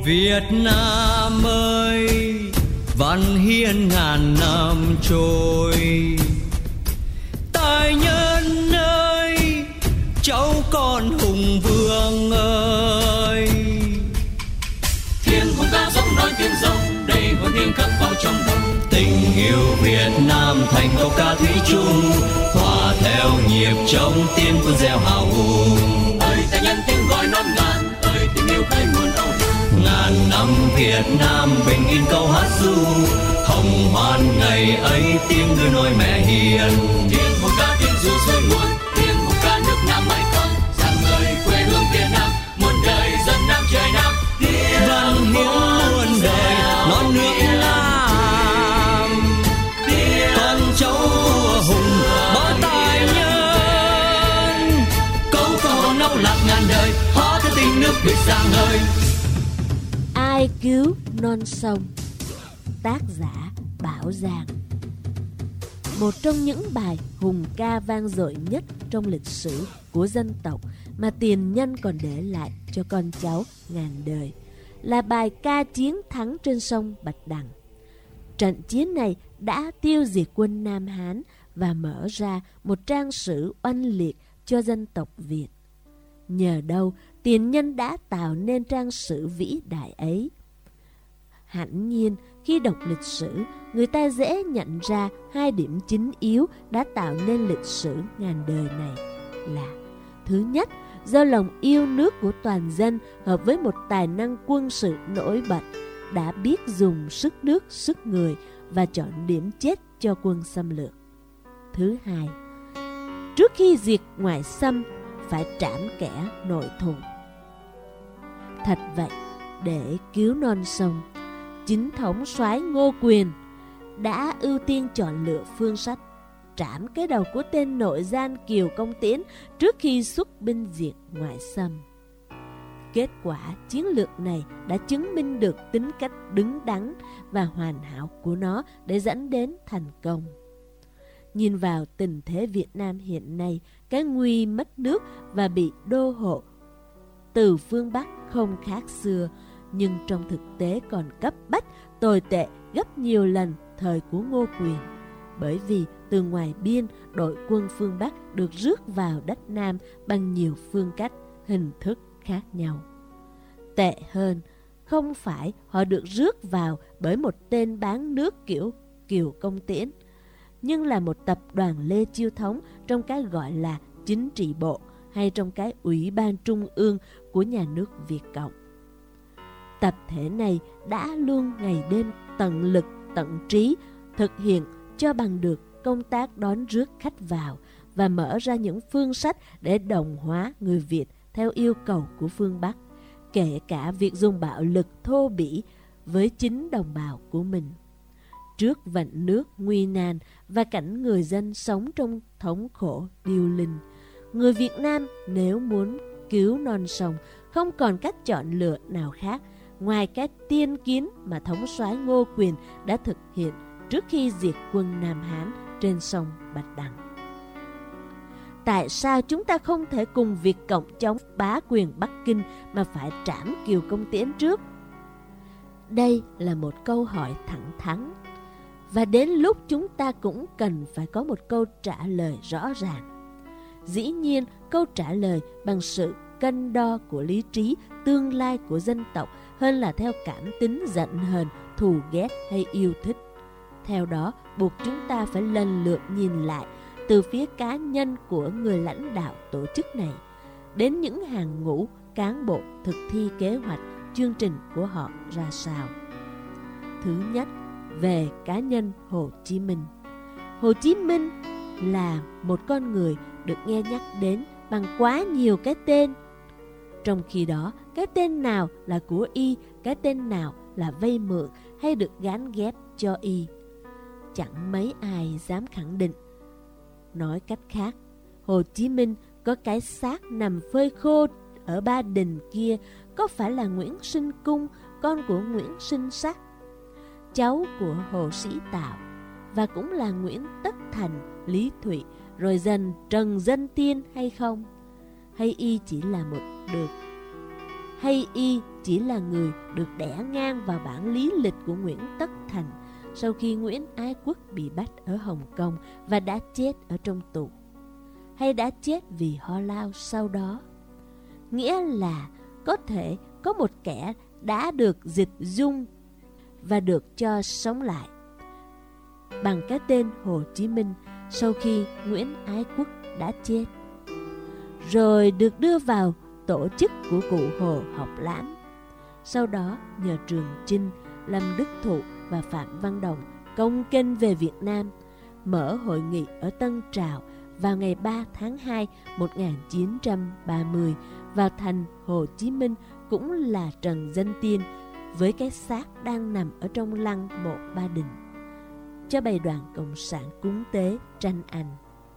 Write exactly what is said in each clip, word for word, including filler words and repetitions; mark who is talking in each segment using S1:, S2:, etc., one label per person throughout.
S1: Việt Nam ơi, văn hiến ngàn năm trôi. Tài nhân ơi, cháu con hùng vương ơi.
S2: Thiên hùng ca giống nói tiếng rồng, đầy hồn thiêng khắc vào trong tâm.
S1: Tình yêu Việt Nam thành câu ca thủy chung, hòa theo nhịp trống tiến quân gieo hào hùng.
S2: Ơi tài nhân tiếng gọi non ngàn, ơi tình yêu khơi nguồn âu thơ.
S1: Ngàn năm Việt Nam bình yên câu hát ru, hồng hoan ngày ấy tiếng đưa nôi mẹ hiền.
S2: Tiếng hùng ca tiếng ru xuôi nguồn, tiếng hùng ca nước Nam mãi con. Rằng lời quê hương Việt Nam, muôn đời dân Nam trời Nam.
S1: Văn hiến muôn đời non nước Nam, con cháu vua hùng bao tài nhân. Câu câu nâu lạc ngàn đời, hóa theo tình nước Việt giang hơi.
S3: Ai cứu non sông? Tác giả Bảo Giang. Một trong những bài hùng ca vang dội nhất trong lịch sử của dân tộc mà tiền nhân còn để lại cho con cháu ngàn đời là bài ca chiến thắng trên sông Bạch Đằng. Trận chiến này đã tiêu diệt quân Nam Hán và mở ra một trang sử oanh liệt cho dân tộc Việt. Nhờ đâu tiền nhân đã tạo nên trang sử vĩ đại ấy? Hẳn nhiên khi đọc lịch sử, người ta dễ nhận ra hai điểm chính yếu đã tạo nên lịch sử ngàn đời này là: thứ nhất, do lòng yêu nước của toàn dân hợp với một tài năng quân sự nổi bật, đã biết dùng sức nước, sức người và chọn điểm chết cho quân xâm lược. Thứ hai, trước khi diệt ngoại xâm, phải trảm kẻ nội thùng. Thật vậy, để cứu non sông, chính thống soái Ngô Quyền đã ưu tiên chọn lựa phương sách trảm cái đầu của tên nội gian Kiều Công Tiễn trước khi xuất binh diệt ngoại xâm. Kết quả chiến lược này đã chứng minh được tính cách đứng đắn và hoàn hảo của nó để dẫn đến thành công. Nhìn vào tình thế Việt Nam hiện nay, cái nguy mất nước và bị đô hộ từ phương Bắc không khác xưa, nhưng trong thực tế còn cấp bách, tồi tệ gấp nhiều lần thời của Ngô Quyền. Bởi vì từ ngoài biên, đội quân phương Bắc được rước vào đất Nam bằng nhiều phương cách, hình thức khác nhau. Tệ hơn, không phải họ được rước vào bởi một tên bán nước kiểu Kiều Công Tiễn, nhưng là một tập đoàn Lê Chiêu Thống trong cái gọi là chính trị bộ hay trong cái ủy ban trung ương của nhà nước Việt Cộng. Tập thể này đã luôn ngày đêm tận lực tận trí thực hiện cho bằng được công tác đón rước khách vào và mở ra những phương sách để đồng hóa người Việt theo yêu cầu của phương Bắc, kể cả việc dùng bạo lực thô bỉ với chính đồng bào của mình. Trước vận nước nguy nan và cảnh người dân sống trong thống khổ điêu linh, người Việt Nam nếu muốn cứu non sông không còn cách chọn lựa nào khác ngoài cái tiên kiến mà thống soái Ngô Quyền đã thực hiện trước khi diệt quân Nam Hán trên sông Bạch Đằng. Tại sao chúng ta không thể cùng Việt Cộng chống bá quyền Bắc Kinh mà phải trảm Kiều Công Tiễn trước? Đây là một câu hỏi thẳng thắn, và đến lúc chúng ta cũng cần phải có một câu trả lời rõ ràng. Dĩ nhiên, câu trả lời bằng sự cân đo của lý trí tương lai của dân tộc hơn là theo cảm tính giận hờn, thù ghét hay yêu thích. Theo đó, buộc chúng ta phải lần lượt nhìn lại từ phía cá nhân của người lãnh đạo tổ chức này đến những hàng ngũ cán bộ thực thi kế hoạch, chương trình của họ ra sao. Thứ nhất, về cá nhân Hồ Chí Minh. Hồ Chí Minh là một con người được nghe nhắc đến bằng quá nhiều cái tên. Trong khi đó, cái tên nào là của y, cái tên nào là vay mượn hay được gán ghép cho y, chẳng mấy ai dám khẳng định. Nói cách khác, Hồ Chí Minh có cái xác nằm phơi khô ở Ba Đình kia có phải là Nguyễn Sinh Cung, con của Nguyễn Sinh Sắc, cháu của Hồ Sĩ Tạo, và cũng là Nguyễn Tất Thành, Lý Thụy, rồi dần Trần Dân Tiên hay không? Hay y chỉ là một được hay y chỉ là người được đẻ ngang vào bản lý lịch của Nguyễn Tất Thành sau khi Nguyễn Ái Quốc bị bắt ở Hồng Kông và đã chết ở trong tù, hay đã chết vì ho lao sau đó. Nghĩa là có thể có một kẻ đã được dịch dung và được cho sống lại bằng cái tên Hồ Chí Minh sau khi Nguyễn Ái Quốc đã chết, rồi được đưa vào tổ chức của cụ Hồ Học Lãm. Sau đó nhờ Trường Chinh, Lâm Đức Thụ và Phạm Văn Đồng công kênh về Việt Nam, mở hội nghị ở Tân Trào vào ngày ba tháng hai một nghìn chín trăm ba mươi, vào thành Hồ Chí Minh cũng là Trần Dân Tiên với cái xác đang nằm ở trong lăng mộ Ba Đình, cho bày đoàn Cộng sản cúng tế tranh ảnh.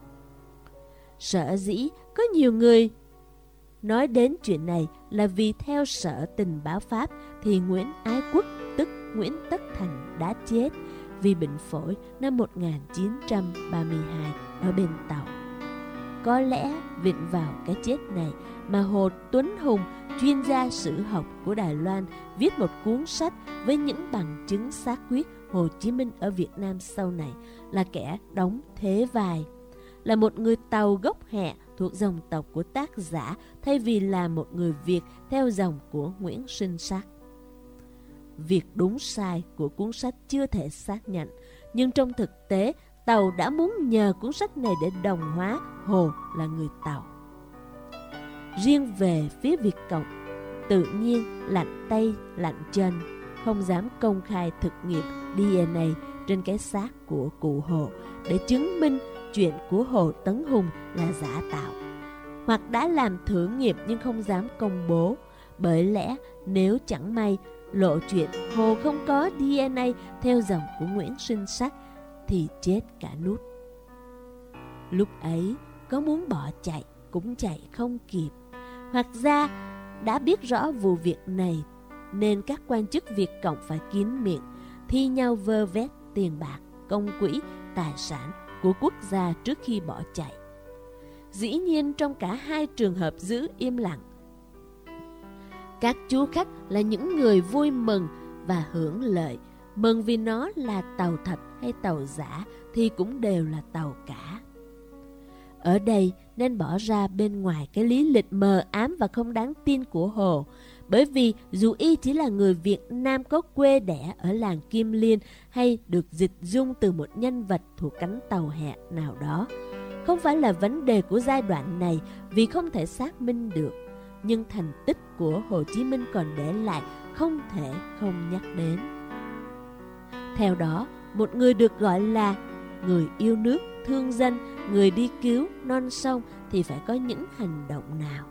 S3: Sở dĩ có nhiều người nói đến chuyện này là vì theo Sở Tình báo Pháp thì Nguyễn Ái Quốc tức Nguyễn Tất Thành đã chết vì bệnh phổi năm một nghìn chín trăm ba mươi hai ở bên Tàu. Có lẽ viện vào cái chết này mà Hồ Tuấn Hùng, chuyên gia sử học của Đài Loan, viết một cuốn sách với những bằng chứng xác quyết Hồ Chí Minh ở Việt Nam sau này là kẻ đóng thế vai, là một người Tàu gốc Hẹ thuộc dòng tộc của tác giả thay vì là một người Việt theo dòng của Nguyễn Sinh Sắc. Việc đúng sai của cuốn sách chưa thể xác nhận, nhưng trong thực tế Tàu đã muốn nhờ cuốn sách này để đồng hóa Hồ là người Tàu. Riêng về phía Việt Cộng, tự nhiên lạnh tay lạnh chân, không dám công khai thực nghiệm đê en a trên cái xác của cụ Hồ để chứng minh chuyện của Hồ Tấn Hùng là giả tạo, hoặc đã làm thử nghiệm nhưng không dám công bố, bởi lẽ nếu chẳng may lộ chuyện Hồ không có đê en a theo dòng của Nguyễn Sinh Sắc thì chết cả nút. Lúc ấy có muốn bỏ chạy cũng chạy không kịp, hoặc ra đã biết rõ vụ việc này nên các quan chức Việt Cộng phải kín miệng, thi nhau vơ vét tiền bạc, công quỹ, tài sản của quốc gia trước khi bỏ chạy. Dĩ nhiên trong cả hai trường hợp giữ im lặng, các chú khách là những người vui mừng và hưởng lợi, mừng vì nó là tàu thật hay tàu giả thì cũng đều là tàu cả. Ở đây nên bỏ ra bên ngoài cái lý lịch mờ ám và không đáng tin của Hồ, bởi vì dù y chỉ là người Việt Nam có quê đẻ ở làng Kim Liên hay được dịch dung từ một nhân vật thuộc cánh tàu Hẹ nào đó, không phải là vấn đề của giai đoạn này vì không thể xác minh được, nhưng thành tích của Hồ Chí Minh còn để lại không thể không nhắc đến. Theo đó, một người được gọi là người yêu nước, thương dân, người đi cứu non sông thì phải có những hành động nào?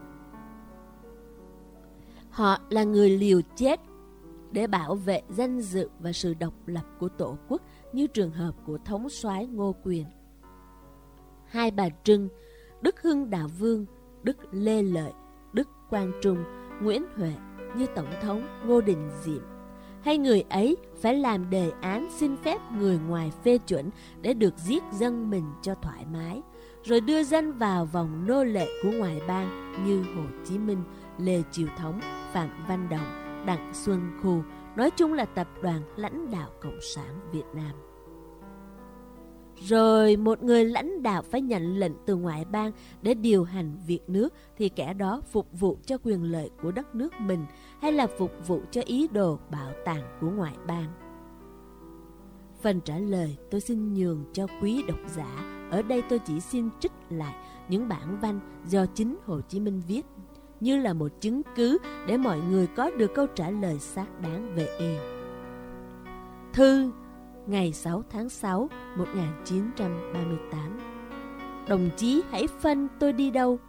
S3: Họ là người liều chết để bảo vệ danh dự và sự độc lập của Tổ quốc, như trường hợp của thống soái Ngô Quyền, Hai Bà Trưng, Đức Hưng Đạo Vương, Đức Lê Lợi, Đức Quang Trung, Nguyễn Huệ, như Tổng thống Ngô Đình Diệm. Hay người ấy phải làm đề án xin phép người ngoài phê chuẩn để được giết dân mình cho thoải mái, rồi đưa dân vào vòng nô lệ của ngoại bang như Hồ Chí Minh, Lê Chiêu Thống, Phạm Văn Đồng, Đặng Xuân Khu, nói chung là tập đoàn lãnh đạo Cộng sản Việt Nam. Rồi một người lãnh đạo phải nhận lệnh từ ngoại bang để điều hành việc nước thì kẻ đó phục vụ cho quyền lợi của đất nước mình hay là phục vụ cho ý đồ bảo tàng của ngoại bang? Phần trả lời tôi xin nhường cho quý độc giả. Ở đây tôi chỉ xin trích lại những bản văn do chính Hồ Chí Minh viết như là một chứng cứ để mọi người có được câu trả lời xác đáng về y. Thư ngày sáu tháng sáu một nghìn chín trăm ba mươi tám. Đồng chí hãy phân tôi đi đâu?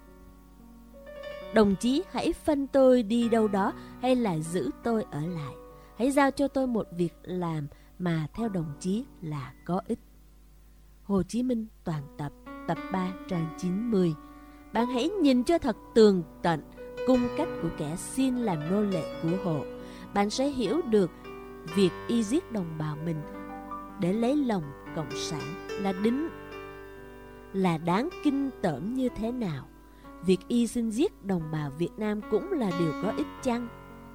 S3: Đồng chí hãy phân tôi đi đâu đó hay là giữ tôi ở lại. Hãy giao cho tôi một việc làm mà theo đồng chí là có ích. Hồ Chí Minh toàn tập, tập ba trang chín mươi. Bạn hãy nhìn cho thật tường tận cung cách của kẻ xin làm nô lệ của Hồ. Bạn sẽ hiểu được việc y giết đồng bào mình để lấy lòng Cộng sản là đính là đáng kinh tởm như thế nào. việc y xin giết đồng bào Việt Nam cũng là điều có ích chăng?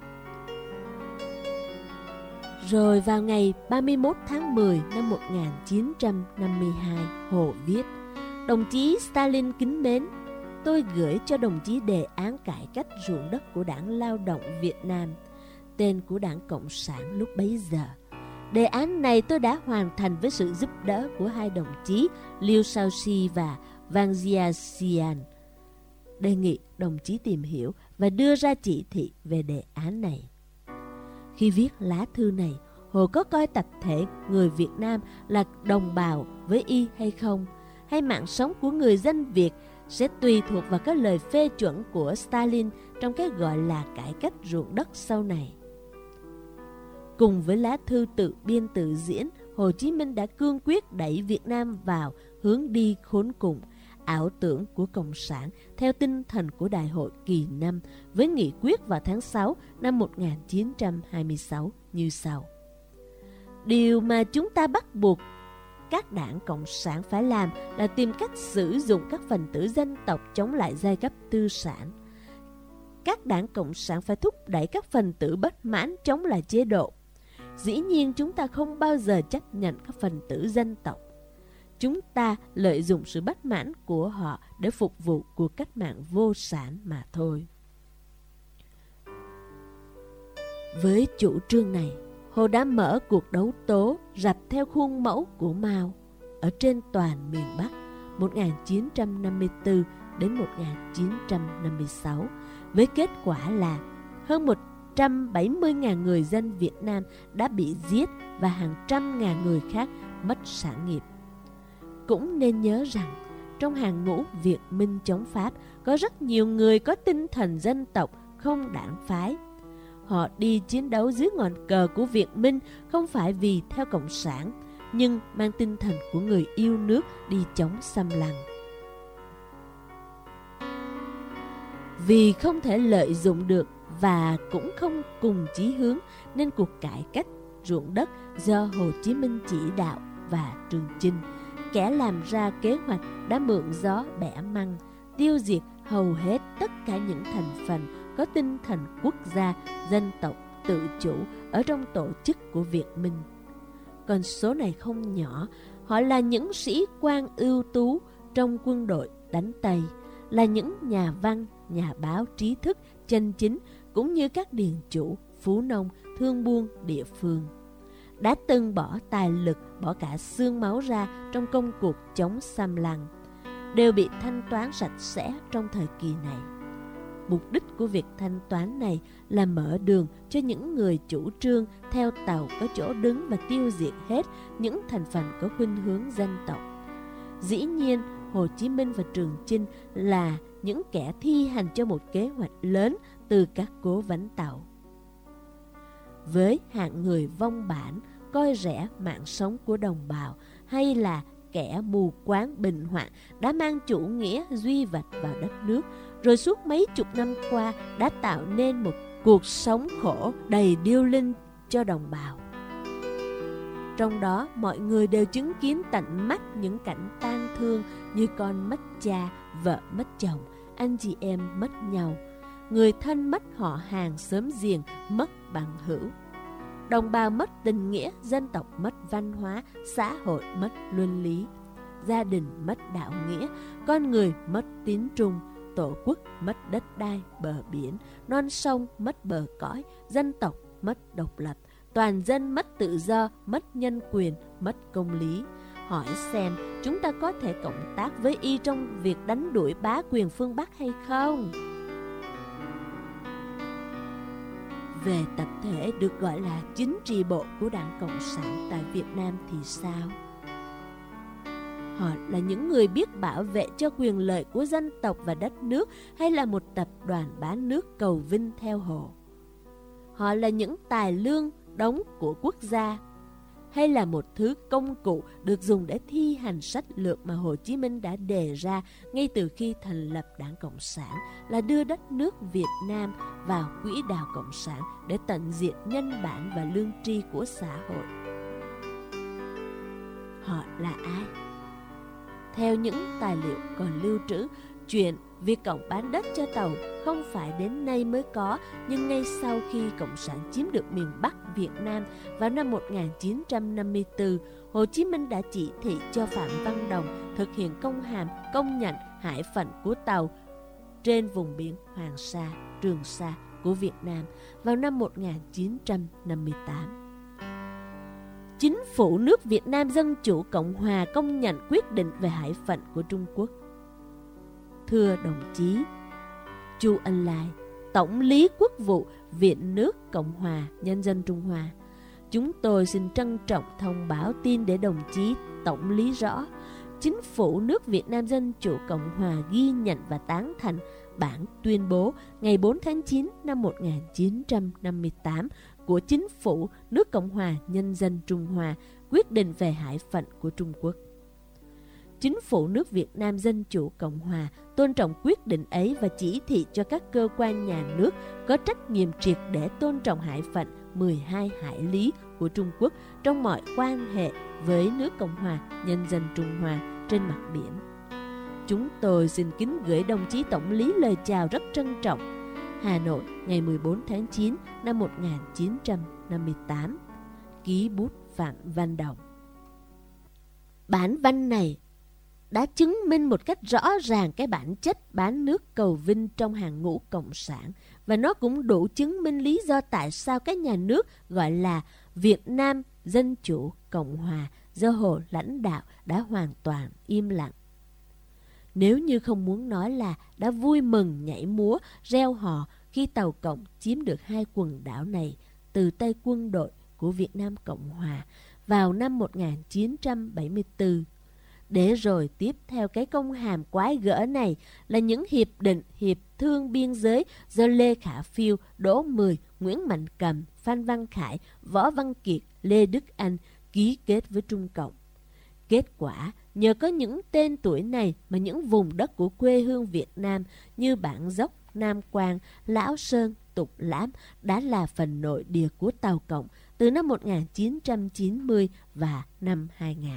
S3: Rồi vào ngày ba mươi mốt tháng mười năm một nghìn chín trăm năm mươi hai, Hồ viết: Đồng chí Stalin kính mến, tôi gửi cho đồng chí đề án cải cách ruộng đất của Đảng Lao động Việt Nam, tên của Đảng Cộng sản lúc bấy giờ. Đề án này tôi đã hoàn thành với sự giúp đỡ của hai đồng chí Liu Shaoxi và Wang Jiaxian. Đề nghị đồng chí tìm hiểu và đưa ra chỉ thị về đề án này. Khi viết lá thư này, Hồ có coi tập thể người Việt Nam là đồng bào với y hay không? Hay mạng sống của người dân Việt sẽ tùy thuộc vào các lời phê chuẩn của Stalin trong cái gọi là cải cách ruộng đất sau này? Cùng với lá thư tự biên tự diễn, Hồ Chí Minh đã cương quyết đẩy Việt Nam vào hướng đi khốn cùng, ảo tưởng của Cộng sản theo tinh thần của Đại hội kỳ năm với nghị quyết vào tháng sáu năm một nghìn chín trăm hai mươi sáu như sau. Điều mà chúng ta bắt buộc các đảng Cộng sản phải làm là tìm cách sử dụng các phần tử dân tộc chống lại giai cấp tư sản. Các đảng Cộng sản phải thúc đẩy các phần tử bất mãn chống lại chế độ. Dĩ nhiên chúng ta không bao giờ chấp nhận các phần tử dân tộc. Chúng ta lợi dụng sự bất mãn của họ để phục vụ cuộc cách mạng vô sản mà thôi. Với chủ trương này, Hồ đã mở cuộc đấu tố rập theo khuôn mẫu của Mao ở trên toàn miền Bắc một nghìn chín trăm năm mươi tư đến một nghìn chín trăm năm mươi sáu, với kết quả là hơn một trăm bảy mươi nghìn người dân Việt Nam đã bị giết và hàng trăm ngàn người khác mất sản nghiệp. Cũng nên nhớ rằng, trong hàng ngũ Việt Minh chống Pháp có rất nhiều người có tinh thần dân tộc không đảng phái. Họ đi chiến đấu dưới ngọn cờ của Việt Minh không phải vì theo Cộng sản, nhưng mang tinh thần của người yêu nước đi chống xâm lăng. Vì không thể lợi dụng được và cũng không cùng chí hướng, nên cuộc cải cách ruộng đất do Hồ Chí Minh chỉ đạo và Trường Chinh, kẻ làm ra kế hoạch, đã mượn gió bẻ măng, tiêu diệt hầu hết tất cả những thành phần có tinh thần quốc gia, dân tộc, tự chủ ở trong tổ chức của Việt Minh. Còn số này không nhỏ, họ là những sĩ quan ưu tú trong quân đội đánh Tây, là những nhà văn, nhà báo trí thức, chân chính, cũng như các điền chủ, phú nông, thương buôn địa phương. Đã từng bỏ tài lực, bỏ cả xương máu ra trong công cuộc chống xâm lăng, đều bị thanh toán sạch sẽ trong thời kỳ này. Mục đích của việc thanh toán này là mở đường cho những người chủ trương theo tàu có chỗ đứng và tiêu diệt hết những thành phần có khuynh hướng dân tộc. Dĩ nhiên, Hồ Chí Minh và Trường Chinh là những kẻ thi hành cho một kế hoạch lớn từ các cố vấn tàu. Với hạng người vong bản, coi rẻ mạng sống của đồng bào, hay là kẻ mù quáng bệnh hoạn đã mang chủ nghĩa duy vật vào đất nước, rồi suốt mấy chục năm qua đã tạo nên một cuộc sống khổ đầy điêu linh cho đồng bào. Trong đó mọi người đều chứng kiến tận mắt những cảnh tang thương như con mất cha, vợ mất chồng, anh chị em mất nhau, người thân mất họ hàng xóm giềng, mất bằng hữu. Đồng bào mất tình nghĩa, dân tộc mất văn hóa, xã hội mất luân lý, gia đình mất đạo nghĩa, con người mất tín trung, tổ quốc mất đất đai, bờ biển, non sông mất bờ cõi, dân tộc mất độc lập, toàn dân mất tự do, mất nhân quyền, mất công lý. Hỏi xem chúng ta có thể cộng tác với y trong việc đánh đuổi bá quyền phương Bắc hay không? Về tập thể được gọi là chính trị bộ của Đảng Cộng sản tại Việt Nam thì sao? Họ là những người biết bảo vệ cho quyền lợi của dân tộc và đất nước, hay là một tập đoàn bán nước cầu vinh theo Hồ? Họ là những tài lương đóng của quốc gia, hay là một thứ công cụ được dùng để thi hành sách lược mà Hồ Chí Minh đã đề ra ngay từ khi thành lập Đảng Cộng sản, là đưa đất nước Việt Nam vào quỹ đạo Cộng sản để tận diệt nhân bản và lương tri của xã hội? Họ là ai? Theo những tài liệu còn lưu trữ, chuyện Việt Cộng bán đất cho Tàu không phải đến nay mới có, nhưng ngay sau khi Cộng sản chiếm được miền Bắc Việt Nam vào năm một nghìn chín trăm năm mươi tư, Hồ Chí Minh đã chỉ thị cho Phạm Văn Đồng thực hiện công hàm công nhận hải phận của Tàu trên vùng biển Hoàng Sa, Trường Sa của Việt Nam vào năm một nghìn chín trăm năm mươi tám. Chính phủ nước Việt Nam Dân Chủ Cộng Hòa công nhận quyết định về hải phận của Trung Quốc. Thưa đồng chí Chu Ân Lai, Tổng lý Quốc vụ Viện nước Cộng hòa Nhân dân Trung Hoa, chúng tôi xin trân trọng thông báo tin để đồng chí tổng lý rõ, Chính phủ nước Việt Nam Dân Chủ Cộng Hòa ghi nhận và tán thành bản tuyên bố ngày bốn tháng chín năm một nghìn chín trăm năm mươi tám của Chính phủ nước Cộng hòa Nhân dân Trung Hoa quyết định về hải phận của Trung Quốc. Chính phủ nước Việt Nam Dân Chủ Cộng Hòa tôn trọng quyết định ấy và chỉ thị cho các cơ quan nhà nước có trách nhiệm triệt để tôn trọng hải phận mười hai hải lý của Trung Quốc trong mọi quan hệ với nước Cộng hòa Nhân dân Trung Hoa trên mặt biển. Chúng tôi xin kính gửi đồng chí Tổng lý lời chào rất trân trọng. Hà Nội, ngày mười bốn tháng chín năm một nghìn chín trăm năm mươi tám. Ký bút Phạm Văn Đồng. Bản văn này đã chứng minh một cách rõ ràng cái bản chất bán nước cầu vinh trong hàng ngũ cộng sản, và nó cũng đủ chứng minh lý do tại sao cái nhà nước gọi là Việt Nam Dân Chủ Cộng Hòa do Hồ lãnh đạo đã hoàn toàn im lặng. Nếu như không muốn nói là đã vui mừng nhảy múa reo hò khi Tàu Cộng chiếm được hai quần đảo này từ tay quân đội của Việt Nam Cộng Hòa vào năm một nghìn chín trăm bảy mươi tư. Để rồi tiếp theo cái công hàm quái gở này là những hiệp định, hiệp thương biên giới do Lê Khả Phiêu, Đỗ Mười, Nguyễn Mạnh Cầm, Phan Văn Khải, Võ Văn Kiệt, Lê Đức Anh ký kết với Trung Cộng. Kết quả, nhờ có những tên tuổi này mà những vùng đất của quê hương Việt Nam như Bản Dốc, Nam Quang, Lão Sơn, Tục Lãm đã là phần nội địa của Tàu Cộng từ năm một nghìn chín trăm chín mươi và năm hai nghìn.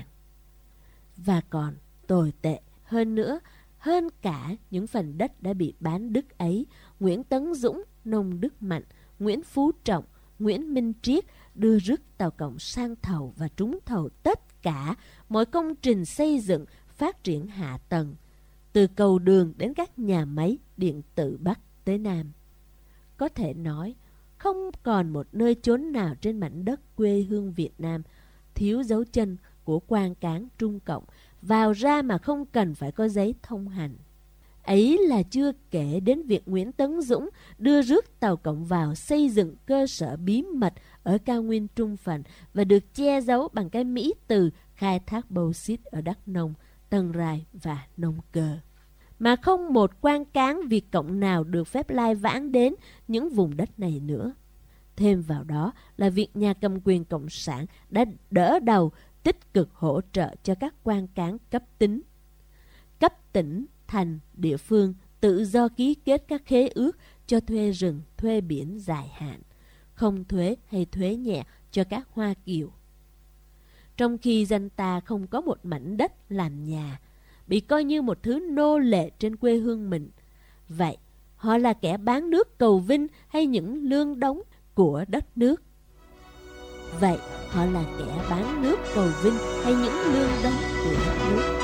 S3: Và còn tồi tệ hơn nữa, hơn cả những phần đất đã bị bán đứt ấy, Nguyễn Tấn Dũng, Nông Đức Mạnh, Nguyễn Phú Trọng, Nguyễn Minh Triết đưa rước Tàu Cộng sang thầu và trúng thầu tất cả mọi công trình xây dựng, phát triển hạ tầng, từ cầu đường đến các nhà máy điện tử Bắc tới Nam. Có thể nói, không còn một nơi chốn nào trên mảnh đất quê hương Việt Nam thiếu dấu chân của quan cán Trung Cộng vào ra mà không cần phải có giấy thông hành. Ấy là chưa kể đến việc Nguyễn Tấn Dũng đưa rước Tàu Cộng vào xây dựng cơ sở bí mật ở cao nguyên Trung Phần và được che giấu bằng cái Mỹ từ khai thác bauxit ở Đắk Nông, Tân Rai và Nông Cờ. Mà không một quan cán Việt Cộng nào được phép lai vãng đến những vùng đất này nữa. Thêm vào đó là việc nhà cầm quyền Cộng sản đã đỡ đầu tích cực hỗ trợ cho các quan cán cấp tính, cấp tỉnh, thành, địa phương tự do ký kết các khế ước cho thuê rừng, thuê biển dài hạn, không thuế hay thuế nhẹ cho các Hoa Kiều. Trong khi dân ta không có một mảnh đất làm nhà, bị coi như một thứ nô lệ trên quê hương mình, vậy họ là kẻ bán nước cầu vinh hay những lương đóng của đất nước? Vậy họ là kẻ bán nước cầu vinh hay những lương đóng của đất nước?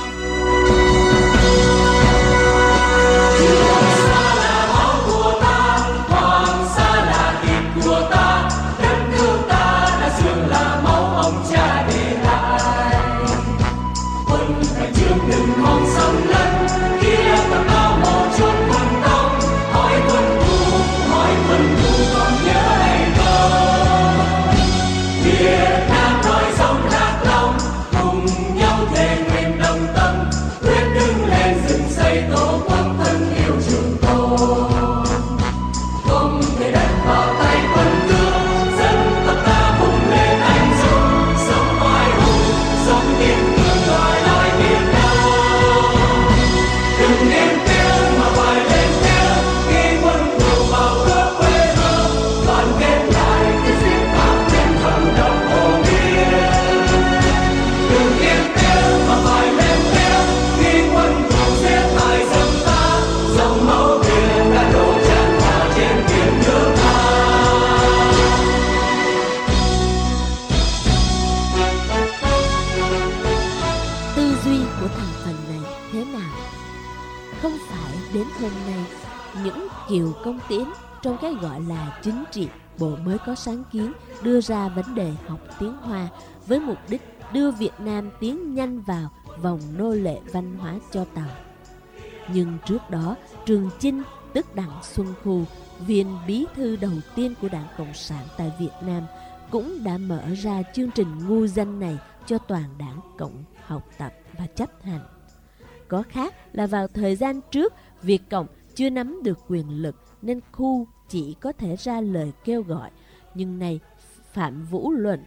S3: hôm nay, những kiều công tiến trong cái gọi là chính trị, Bộ mới có sáng kiến đưa ra vấn đề học tiếng Hoa với mục đích đưa Việt Nam tiến nhanh vào vòng nô lệ văn hóa cho Tàu. Nhưng trước đó, Trường Chinh, tức Đặng Xuân Khu, viên bí thư đầu tiên của Đảng Cộng sản tại Việt Nam, cũng đã mở ra chương trình ngu danh này cho toàn đảng Cộng học tập và chấp hành. Có khác là vào thời gian trước, Việt Cộng chưa nắm được quyền lực nên Khu chỉ có thể ra lời kêu gọi, nhưng nay Phạm Vũ Luận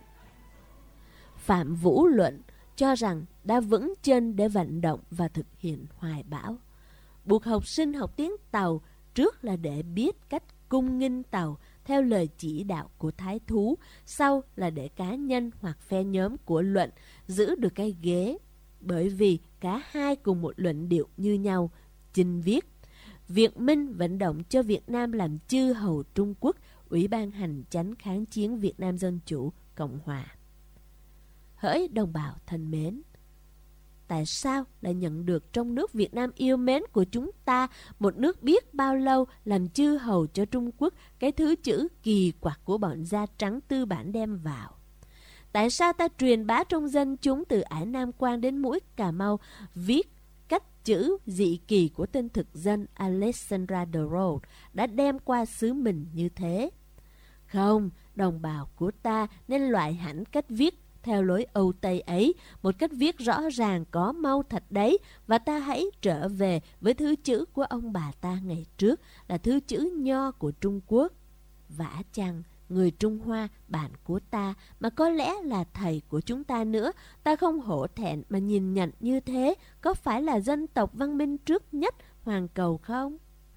S3: Phạm Vũ Luận cho rằng đã vững chân để vận động và thực hiện hoài bão. Buộc học sinh học tiếng Tàu trước là để biết cách cung nghinh Tàu theo lời chỉ đạo của Thái Thú, sau là để cá nhân hoặc phe nhóm của Luận giữ được cái ghế, bởi vì cả hai cùng một luận điệu như nhau. Chinh viết: Việt Minh vận động cho Việt Nam làm chư hầu Trung Quốc, Ủy ban hành chánh kháng chiến Việt Nam Dân Chủ Cộng Hòa. Hỡi đồng bào thân mến, tại sao lại nhận được trong nước Việt Nam yêu mến của chúng ta, một nước biết bao lâu làm chư hầu cho Trung Quốc, cái thứ chữ kỳ quặc của bọn da trắng tư bản đem vào? Tại sao ta truyền bá trong dân chúng từ ải Nam Quan đến mũi Cà Mau viết cách chữ dị kỳ của tên thực dân Alexandra de Rhodes đã đem qua xứ mình như thế? Không, đồng bào của ta nên loại hẳn cách viết theo lối Âu Tây ấy, một cách viết rõ ràng có mau thật đấy, và ta hãy trở về với thứ chữ của ông bà ta ngày trước, là thứ chữ Nho của Trung Quốc. Vả chăng, người Trung Hoa, bạn của ta, mà có lẽ là thầy của chúng ta nữa, ta không hổ thẹn mà nhìn nhận như thế, có phải là dân tộc văn minh trước nhất hoàn cầu không?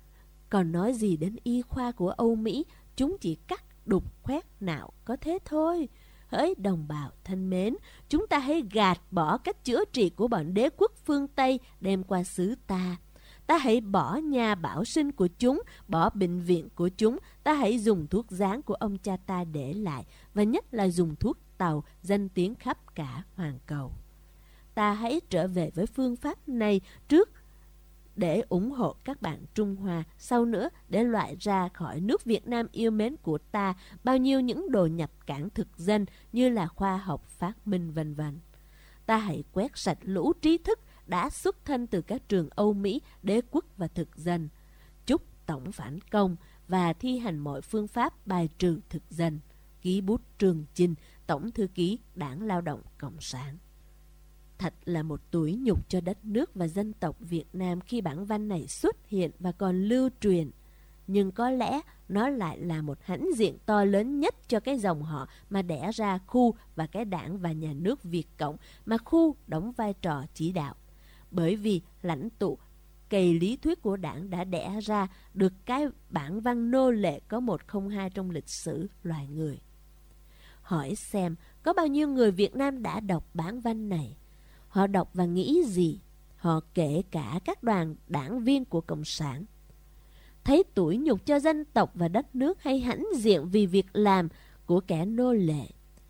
S3: Còn nói gì đến y khoa của Âu Mỹ, chúng chỉ cắt đục khoét nạo có thế thôi. Hỡi đồng bào thân mến, chúng ta hãy gạt bỏ cách chữa trị của bọn đế quốc phương Tây đem qua xứ ta. Ta hãy bỏ nhà bảo sinh của chúng, bỏ bệnh viện của chúng. Ta hãy dùng thuốc dáng của ông cha ta để lại, và nhất là dùng thuốc Tàu danh tiếng khắp cả hoàn cầu. Ta hãy trở về với phương pháp này trước để ủng hộ các bạn Trung Hoa, sau nữa để loại ra khỏi nước Việt Nam yêu mến của ta bao nhiêu những đồ nhập cảng thực dân như là khoa học phát minh vân vân. Ta hãy quét sạch lũ trí thức đã xuất thân từ các trường Âu Mỹ, đế quốc và thực dân. Chúc tổng phản công và thi hành mọi phương pháp bài trừ thực dân. Ký bút Trường Chinh, Tổng thư ký Đảng Lao động Cộng sản. Thật là một tủi nhục cho đất nước và dân tộc Việt Nam khi bản văn này xuất hiện và còn lưu truyền. Nhưng có lẽ nó lại là một hãnh diện to lớn nhất cho cái dòng họ mà đẻ ra Khu và cái đảng và nhà nước Việt Cộng, mà Khu đóng vai trò chỉ đạo. Bởi vì lãnh tụ cày lý thuyết của đảng đã đẻ ra được cái bản văn nô lệ có một không hai trong lịch sử loài người. Hỏi xem có bao nhiêu người Việt Nam đã đọc bản văn này? Họ đọc và nghĩ gì? Họ kể cả các đoàn đảng viên của Cộng sản. Thấy tủi nhục cho dân tộc và đất nước, hay hãnh diện vì việc làm của kẻ nô lệ?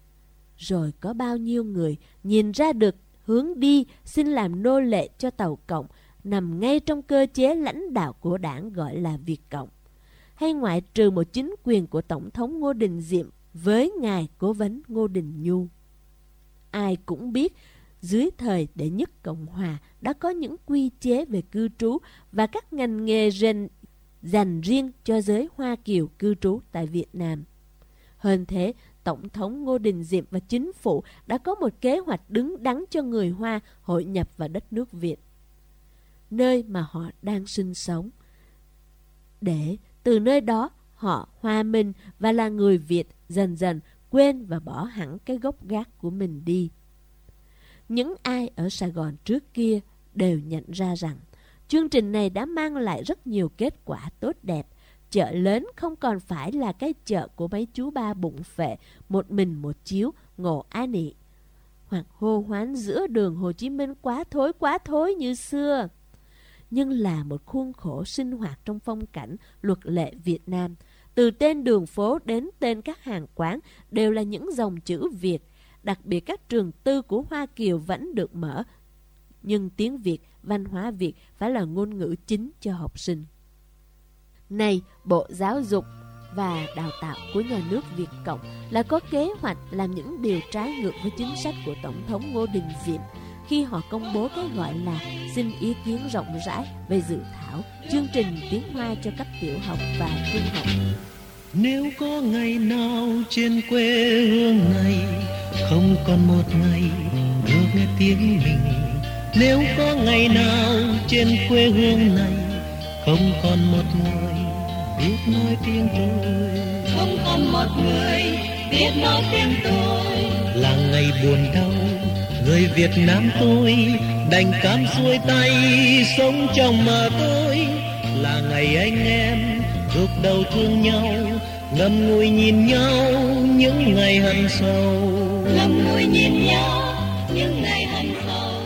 S3: Rồi có bao nhiêu người nhìn ra được hướng đi xin làm nô lệ cho Tàu Cộng nằm ngay trong cơ chế lãnh đạo của đảng gọi là Việt Cộng? Hay ngoại trừ một chính quyền của Tổng thống Ngô Đình Diệm với ngài cố vấn Ngô Đình Nhu? Ai cũng biết dưới thời đệ nhất Cộng Hòa đã có những quy chế về cư trú và các ngành nghề rèn dành riêng cho giới Hoa Kiều cư trú tại Việt Nam. Hơn thế, Tổng thống Ngô Đình Diệm và chính phủ đã có một kế hoạch đứng đắn cho người Hoa hội nhập vào đất nước Việt, nơi mà họ đang sinh sống, để từ nơi đó họ hòa mình và là người Việt, dần dần quên và bỏ hẳn cái gốc gác của mình đi. Những ai ở Sài Gòn trước kia đều nhận ra rằng chương trình này đã mang lại rất nhiều kết quả tốt đẹp. Chợ lớn không còn phải là cái chợ của mấy chú ba bụng phệ, một mình một chiếu, ngộ á nị, hoặc hô hoán giữa đường Hồ Chí Minh quá thối quá thối như xưa, nhưng là một khuôn khổ sinh hoạt trong phong cảnh luật lệ Việt Nam. Từ tên đường phố đến tên các hàng quán đều là những dòng chữ Việt. Đặc biệt các trường tư của Hoa Kiều vẫn được mở, nhưng tiếng Việt văn hóa Việt phải là ngôn ngữ chính cho học sinh. Này, Bộ Giáo dục và Đào tạo của nhà nước Việt Cộng là có kế hoạch làm những điều trái ngược với chính sách của Tổng thống Ngô Đình Diệm khi họ công bố cái gọi là xin ý kiến rộng rãi về dự thảo chương trình tiếng Hoa cho cấp tiểu học và trung học.
S1: Nếu có ngày nào trên quê hương này không còn một ngày được nghe tiếng mình, nếu có ngày nào trên quê hương này không còn một người biết nói tiếng tôi,
S2: không còn một người biết nói tiếng tôi,
S1: là ngày buồn đau người Việt Nam tôi đành cam xuôi tay sống trong mơ tôi, là ngày anh em gục đầu thương nhau ngậm ngùi nhìn nhau những ngày hằn sâu,
S2: ngậm ngùi nhìn nhau những ngày hằn sâu.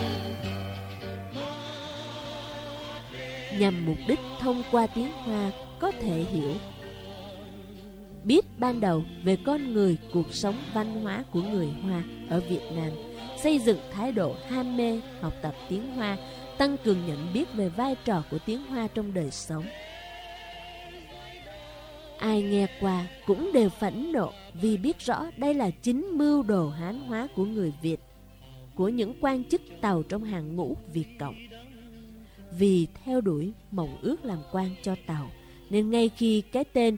S3: Nhằm mục đích thông qua tiếng Hoa có thể hiểu biết ban đầu về con người, cuộc sống, văn hóa của người Hoa ở Việt Nam, xây dựng thái độ ham mê học tập tiếng Hoa, tăng cường nhận biết về vai trò của tiếng Hoa trong đời sống. Ai nghe qua cũng đều phẫn nộ vì biết rõ đây là chính mưu đồ Hán hóa của người Việt, của những quan chức tàu trong hàng ngũ Việt Cộng. Vì theo đuổi mộng ước làm quan cho tàu, nên ngay khi cái tên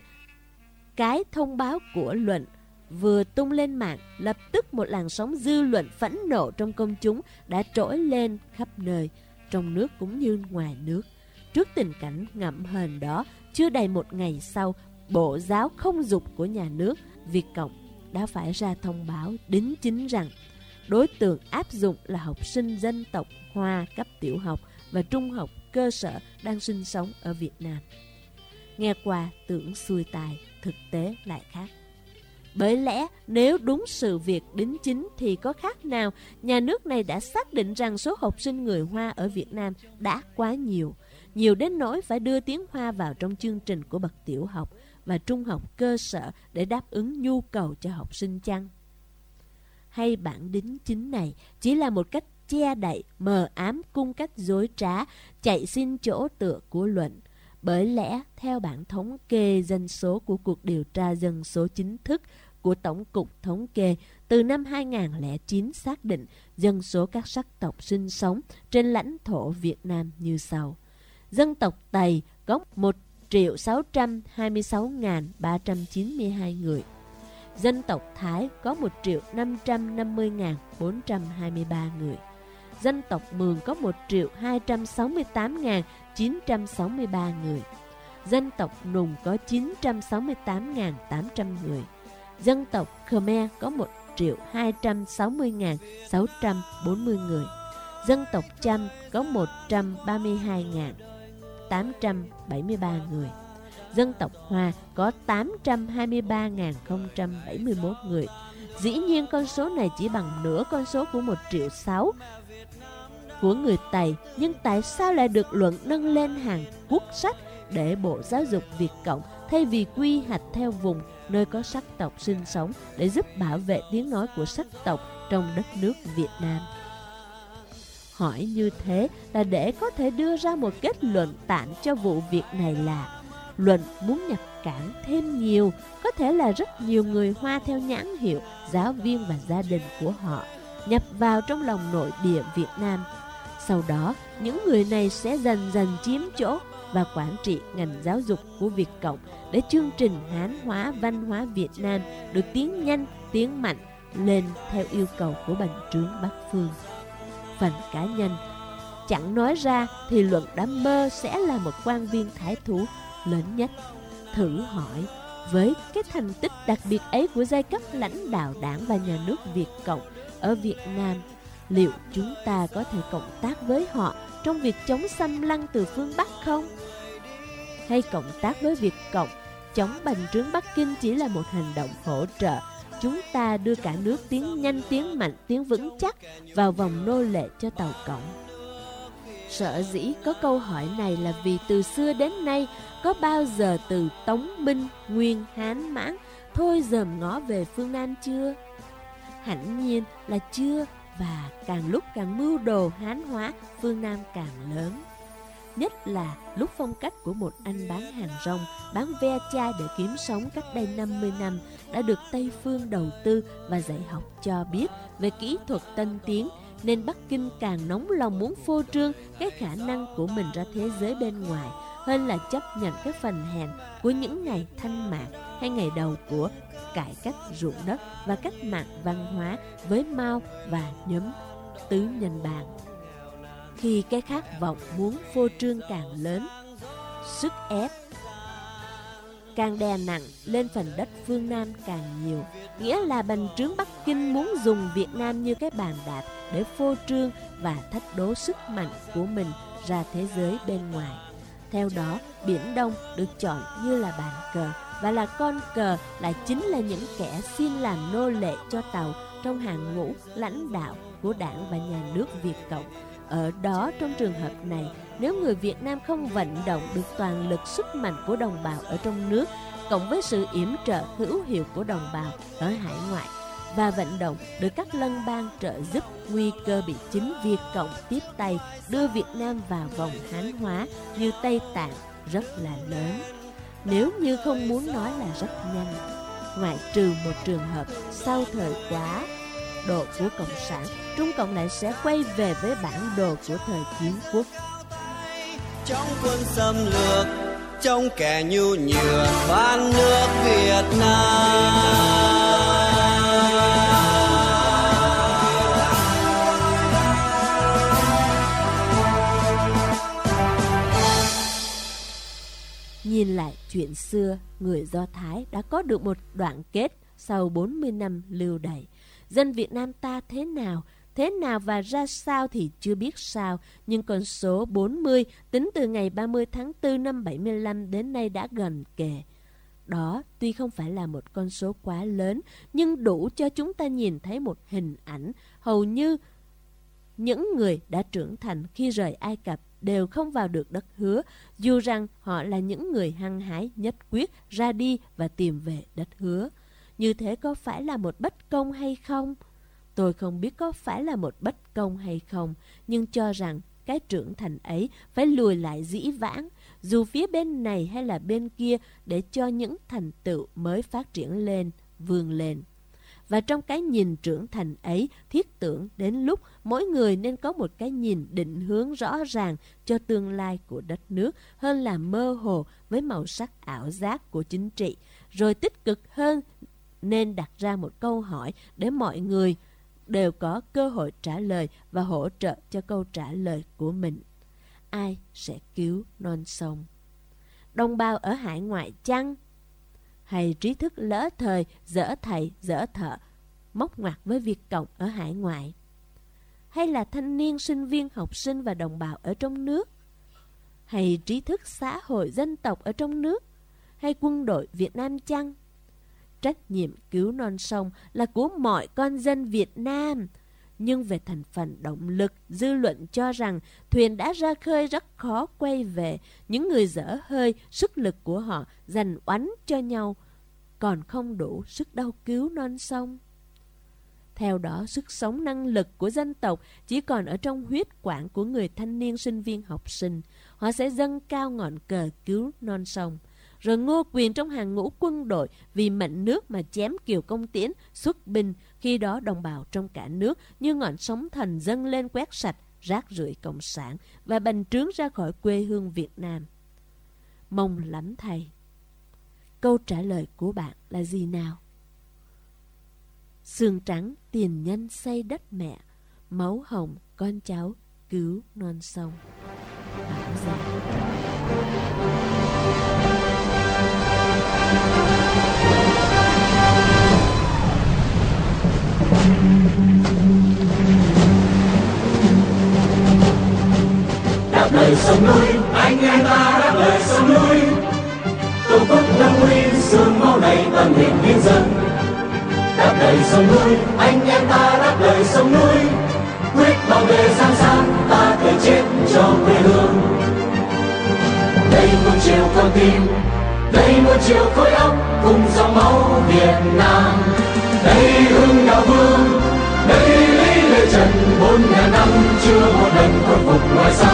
S3: cái thông báo của Luận vừa tung lên mạng, lập tức một làn sóng dư luận phẫn nộ trong công chúng đã trỗi lên khắp nơi, trong nước cũng như ngoài nước. Trước tình cảnh ngậm hờn đó, chưa đầy một ngày sau, Bộ Giáo không dục của nhà nước Việt Cộng đã phải ra thông báo đính chính rằng đối tượng áp dụng là học sinh dân tộc Hoa cấp tiểu học và trung học cơ sở đang sinh sống ở Việt Nam. Nghe qua tưởng xuôi tai, thực tế lại khác. Bởi lẽ nếu đúng sự việc đính chính thì có khác nào nhà nước này đã xác định rằng số học sinh người Hoa ở Việt Nam đã quá nhiều, nhiều đến nỗi phải đưa tiếng Hoa vào trong chương trình của bậc tiểu học và trung học cơ sở để đáp ứng nhu cầu cho học sinh chăng? Hay bản đính chính này chỉ là một cách che đậy, mờ ám cung cách dối trá, chạy xin chỗ tựa của Luận? Bởi lẽ, theo bản thống kê dân số của cuộc điều tra dân số chính thức của Tổng cục Thống kê, từ năm hai nghìn không trăm lẻ chín xác định dân số các sắc tộc sinh sống trên lãnh thổ Việt Nam như sau. Dân tộc Tây có một triệu sáu trăm hai mươi sáu nghìn ba trăm chín mươi hai người. Dân tộc Thái có một triệu năm trăm năm mươi nghìn bốn trăm hai mươi ba người. Dân tộc Mường có một triệu hai trăm sáu mươi tám nghìn chín trăm sáu mươi ba người. Dân tộc Nùng có chín trăm sáu mươi tám nghìn tám trăm người. Dân tộc Khmer có một triệu hai trăm sáu mươi nghìn sáu trăm bốn mươi người. Dân tộc Chăm có một trăm ba mươi hai nghìn tám trăm bảy mươi ba người. Dân tộc Hoa có tám trăm hai mươi ba nghìn không trăm bảy mươi mốt người. Dĩ nhiên con số này chỉ bằng nửa con số của một triệu sáu của người Tây, nhưng tại sao lại được Luận nâng lên hàng quốc sách để Bộ Giáo dục Việt Cộng thay vì quy hoạch theo vùng nơi có sắc tộc sinh sống để giúp bảo vệ tiếng nói của sắc tộc trong đất nước Việt Nam? Hỏi như thế là để có thể đưa ra một kết luận tạm cho vụ việc này là Luận muốn nhập cảng thêm nhiều, có thể là rất nhiều người Hoa theo nhãn hiệu, giáo viên và gia đình của họ, nhập vào trong lòng nội địa Việt Nam. Sau đó, những người này sẽ dần dần chiếm chỗ và quản trị ngành giáo dục của Việt Cộng để chương trình Hán hóa văn hóa Việt Nam được tiến nhanh, tiến mạnh lên theo yêu cầu của bành trướng Bắc Phương. Phần cá nhân, chẳng nói ra thì Luận đã mơ sẽ là một quan viên thái thú lớn nhất. Thử hỏi, với cái thành tích đặc biệt ấy của giai cấp lãnh đạo đảng và nhà nước Việt Cộng ở Việt Nam, liệu chúng ta có thể cộng tác với họ trong việc chống xâm lăng từ phương Bắc không? Hay cộng tác với Việt Cộng, chống bành trướng Bắc Kinh chỉ là một hành động hỗ trợ chúng ta đưa cả nước tiến nhanh, tiến mạnh, tiến vững chắc vào vòng nô lệ cho Tàu Cộng? Sở dĩ có câu hỏi này là vì từ xưa đến nay có bao giờ từ Tống, Minh, Nguyên, Hán, Mãn thôi dòm ngó về phương Nam chưa? Hẳn nhiên là chưa, và càng lúc càng mưu đồ Hán hóa phương Nam càng lớn. Nhất là lúc phong cách của một anh bán hàng rong, bán ve chai để kiếm sống cách đây năm mươi năm đã được Tây phương đầu tư và dạy học cho biết về kỹ thuật tân tiến, nên Bắc Kinh càng nóng lòng muốn phô trương cái khả năng của mình ra thế giới bên ngoài, hơn là chấp nhận cái phần hèn của những ngày thanh mạc hay ngày đầu của cải cách ruộng đất và cách mạng văn hóa với Mao và nhóm tứ nhân bang. Khi cái khát vọng muốn phô trương càng lớn, sức ép càng đè nặng lên phần đất phương Nam càng nhiều, nghĩa là bành trướng Bắc Kinh muốn dùng Việt Nam như cái bàn đạp để phô trương và thách đố sức mạnh của mình ra thế giới bên ngoài. Theo đó, Biển Đông được chọn như là bàn cờ, và là con cờ lại chính là những kẻ xin làm nô lệ cho Tàu trong hàng ngũ lãnh đạo của Đảng và Nhà nước Việt Cộng. Ở đó, trong trường hợp này, nếu người Việt Nam không vận động được toàn lực sức mạnh của đồng bào ở trong nước, cộng với sự yểm trợ hữu hiệu của đồng bào ở hải ngoại, và vận động được các lân bang trợ giúp, nguy cơ bị chính Việt Cộng tiếp tay đưa Việt Nam vào vòng Hán hóa như Tây Tạng rất là lớn. Nếu như không muốn nói là rất nhanh, ngoại trừ một trường hợp sau thời quá độ của Cộng sản, Trung Cộng lại sẽ quay về với bản đồ của thời chiến quốc.
S1: Trong quân xâm lược, trong kẻ nhu nhược phản nước Việt Nam.
S3: Nhìn lại chuyện xưa, người Do Thái đã có được một đoạn kết sau bốn mươi năm lưu đày. Dân Việt Nam ta thế nào, thế nào và ra sao thì chưa biết sao, nhưng con số bốn mươi tính từ ngày ba mươi tháng tư năm bảy mươi lăm đến nay đã gần kề. Đó tuy không phải là một con số quá lớn, nhưng đủ cho chúng ta nhìn thấy một hình ảnh hầu như những người đã trưởng thành khi rời Ai Cập đều không vào được đất hứa, dù rằng họ là những người hăng hái nhất quyết ra đi và tìm về đất hứa. Như thế có phải là một bất công hay không? Tôi không biết có phải là một bất công hay không, nhưng cho rằng cái trưởng thành ấy phải lùi lại dĩ vãng, dù phía bên này hay là bên kia, để cho những thành tựu mới phát triển lên, vươn lên. Và trong cái nhìn trưởng thành ấy, thiết tưởng đến lúc mỗi người nên có một cái nhìn định hướng rõ ràng cho tương lai của đất nước, hơn là mơ hồ với màu sắc ảo giác của chính trị, rồi tích cực hơn nên đặt ra một câu hỏi để mọi người đều có cơ hội trả lời và hỗ trợ cho câu trả lời của mình. Ai sẽ cứu non sông? Đồng bào ở hải ngoại chăng? Hay trí thức lỡ thời, dở thầy, dở thợ, móc ngoặt với Việt Cộng ở hải ngoại? Hay là thanh niên, sinh viên, học sinh và đồng bào ở trong nước? Hay trí thức xã hội dân tộc ở trong nước? Hay quân đội Việt Nam chăng? Trách nhiệm cứu non sông là của mọi con dân Việt Nam. Nhưng về thành phần động lực, dư luận cho rằng thuyền đã ra khơi rất khó quay về. Những người dở hơi, sức lực của họ dành oánh cho nhau, còn không đủ sức đâu cứu non sông. Theo đó, sức sống năng lực của dân tộc chỉ còn ở trong huyết quản của người thanh niên, sinh viên, học sinh. Họ sẽ dâng cao ngọn cờ cứu non sông, rồi ngô quyền trong hàng ngũ quân đội vì mệnh nước mà chém Kiều Công Tiễn xuất binh. Khi đó đồng bào trong cả nước như ngọn sóng thần dâng lên quét sạch rác rưởi cộng sản và bành trướng ra khỏi quê hương Việt Nam. Mong lắm thầy, câu trả lời của bạn là gì nào? Xương trắng tiền nhân xây đất mẹ, máu hồng con cháu cứu non sông. Bảo Giang.
S2: Đáp lời sông núi, anh em ta đáp lời sông núi. Tổ quốc lâm nguy, sương máu này toàn hình nhân dân. Đáp lời sông núi, anh em ta đáp lời sông núi. Quyết bảo vệ Giang San, ta thể chết cho quê hương. Đây một chiều con tim, đây một chiều khối óc, cùng dòng máu Việt Nam. Đây hương đạo vương, đây lý lệ trần, ngàn năm chưa một lần khôi phục ngoài sông.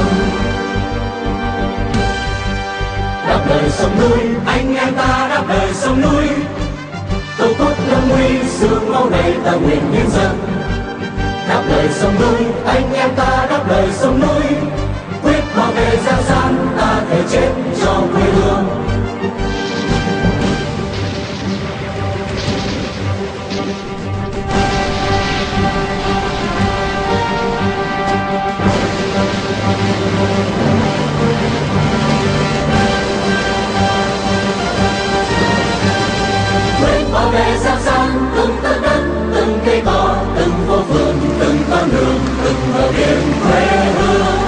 S2: Đáp lời sông núi, anh em ta đáp lời sông núi. Tổ quốc lâm nguy, sương máu này ta nguyện hiến dâng. Đáp lời sông núi, anh em ta đáp lời sông núi. Quyết bảo vệ Giang San, ta thể chết cho quê hương. Bảo vệ Giang San, từng tấc đất, từng cây cỏ, từng phố phường, từng con đường, từng bờ biển quê hương.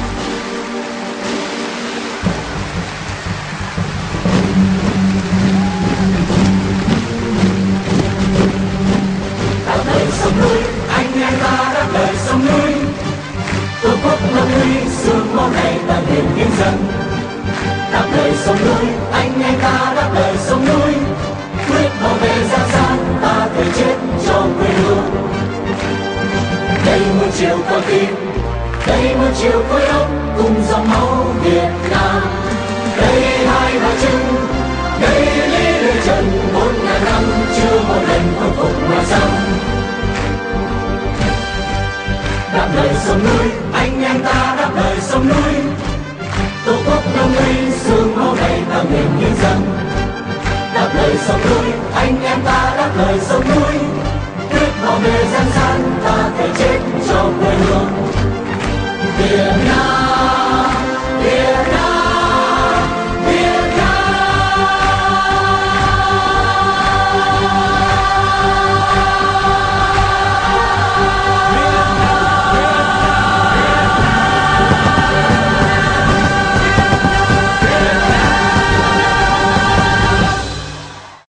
S2: Đáp lời sông núi, anh em ta đáp lời sông núi. Tổ quốc lâm nguy, sương máu này ta nguyện hiến dâng. Đáp lời sông núi, anh em ta đáp lời sông núi. Quyết bảo vệ Giang San, ta thể chết cho quê hương. Đây một chiều con tim, đây một chiều khối óc, cùng dòng máu Việt Nam. Đây hai bà trưng, đây lý lưỡi trần, bốn ngàn năm chưa một lần khôi phục ngoài sông. Đáp lời sông núi, anh em ta đáp lời sông núi. Tổ quốc lâm nguy, sương máu này ta nguyện hiến dâng. Đáp lời sông núi, anh em ta đáp lời sông núi. Quyết bảo vệ Giang San, ta thể chết